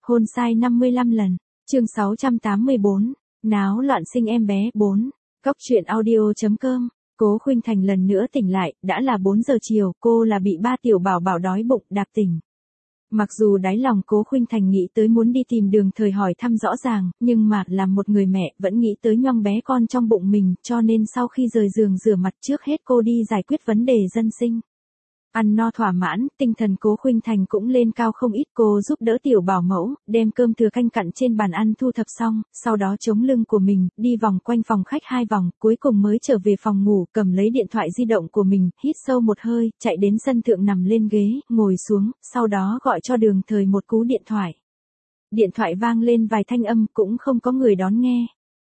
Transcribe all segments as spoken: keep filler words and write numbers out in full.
Hôn sai năm mươi lăm lần. Chương sáu trăm tám mươi bốn. Náo loạn sinh em bé bốn. Góc truyện audio chấm com. Cố Khuynh Thành lần nữa tỉnh lại, đã là bốn giờ chiều, cô là bị ba tiểu bảo bảo đói bụng đạp tỉnh. Mặc dù đáy lòng Cố Khuynh Thành nghĩ tới muốn đi tìm Đường Thời hỏi thăm rõ ràng, nhưng mà làm một người mẹ vẫn nghĩ tới nhoăng bé con trong bụng mình, cho nên sau khi rời giường rửa mặt trước hết cô đi giải quyết vấn đề dân sinh. Ăn no thỏa mãn, tinh thần Cố Khuynh Thành cũng lên cao không ít, cô giúp đỡ tiểu bảo mẫu, đem cơm thừa canh cặn trên bàn ăn thu thập xong, sau đó chống lưng của mình, đi vòng quanh phòng khách hai vòng, cuối cùng mới trở về phòng ngủ, cầm lấy điện thoại di động của mình, hít sâu một hơi, chạy đến sân thượng nằm lên ghế, ngồi xuống, sau đó gọi cho Đường Thời một cú điện thoại. Điện thoại vang lên vài thanh âm, cũng không có người đón nghe.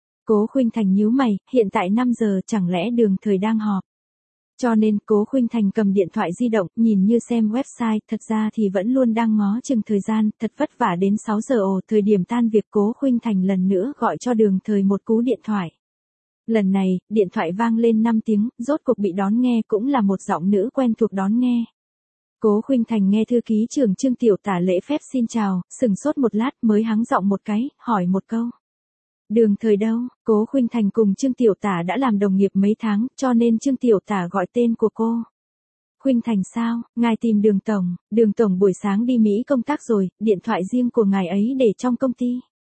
Cố Khuynh Thành nhíu mày, hiện tại năm giờ, chẳng lẽ Đường Thời đang họp? Cho nên Cố Khuynh Thành cầm điện thoại di động, nhìn như xem website, thật ra thì vẫn luôn đang ngó chừng thời gian, thật vất vả đến sáu giờ ồ, thời điểm tan việc Cố Khuynh Thành lần nữa gọi cho Đường Thời một cú điện thoại. Lần này, điện thoại vang lên năm tiếng, rốt cuộc bị đón nghe cũng là một giọng nữ quen thuộc đón nghe. Cố Khuynh Thành nghe thư ký trưởng Trương Tiểu Tả lễ phép xin chào, sừng sốt một lát mới hắng giọng một cái, hỏi một câu. Đường Thời đâu? Cố Khuynh Thành cùng Trương Tiểu Tả đã làm đồng nghiệp mấy tháng, cho nên Trương Tiểu Tả gọi tên của cô. Khuynh Thành sao? Ngài tìm Đường Tổng, Đường Tổng buổi sáng đi Mỹ công tác rồi, điện thoại riêng của ngài ấy để trong công ty.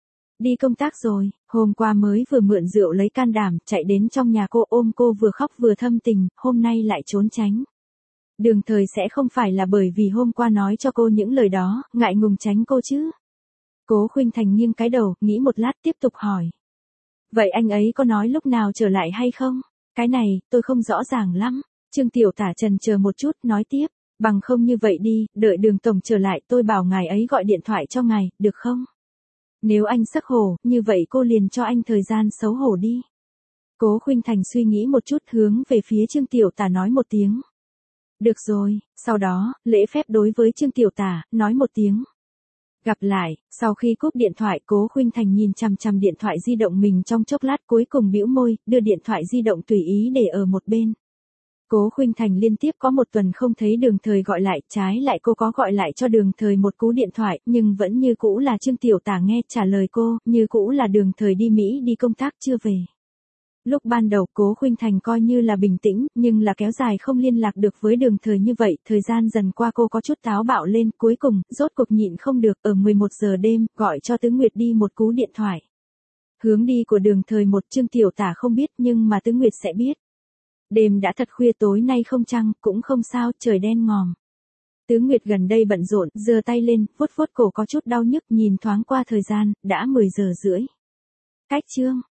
Đi công tác rồi, hôm qua mới vừa mượn rượu lấy can đảm, chạy đến trong nhà cô ôm cô vừa khóc vừa thâm tình, hôm nay lại trốn tránh. Đường Thời sẽ không phải là bởi vì hôm qua nói cho cô những lời đó, ngại ngùng tránh cô chứ? Cố Khuynh Thành nghiêng cái đầu, nghĩ một lát tiếp tục hỏi. Vậy anh ấy có nói lúc nào trở lại hay không? Cái này, tôi không rõ ràng lắm. Trương Tiểu Tả trần chờ một chút, nói tiếp. Bằng không như vậy đi, đợi Đường Tổng trở lại tôi bảo ngài ấy gọi điện thoại cho ngài, được không? Nếu anh xắc hổ, như vậy cô liền cho anh thời gian xấu hổ đi. Cố Khuynh Thành suy nghĩ một chút hướng về phía Trương Tiểu Tả nói một tiếng. Được rồi, sau đó, lễ phép đối với Trương Tiểu Tả, nói một tiếng. Gặp lại, sau khi cúp điện thoại Cố Khuynh Thành nhìn chằm chằm điện thoại di động mình trong chốc lát cuối cùng bĩu môi, đưa điện thoại di động tùy ý để ở một bên. Cố Khuynh Thành liên tiếp có một tuần không thấy Đường Thời gọi lại, trái lại cô có gọi lại cho Đường Thời một cú điện thoại, nhưng vẫn như cũ là Trương Tiểu Tả nghe trả lời cô, như cũ là Đường Thời đi Mỹ đi công tác chưa về. Lúc ban đầu Cố Khuynh Thành coi như là bình tĩnh, nhưng là kéo dài không liên lạc được với Đường Thời như vậy, thời gian dần qua cô có chút táo bạo lên, cuối cùng, rốt cuộc nhịn không được, ở mười một giờ đêm, gọi cho Tứ Nguyệt đi một cú điện thoại. Hướng đi của Đường Thời một Trương Tiểu Tả không biết nhưng mà Tứ Nguyệt sẽ biết. Đêm đã thật khuya tối nay không trăng, cũng không sao, trời đen ngòm. Tứ Nguyệt gần đây bận rộn, giơ tay lên, vuốt vuốt cổ có chút đau nhức nhìn thoáng qua thời gian, đã mười giờ rưỡi. Cách chương.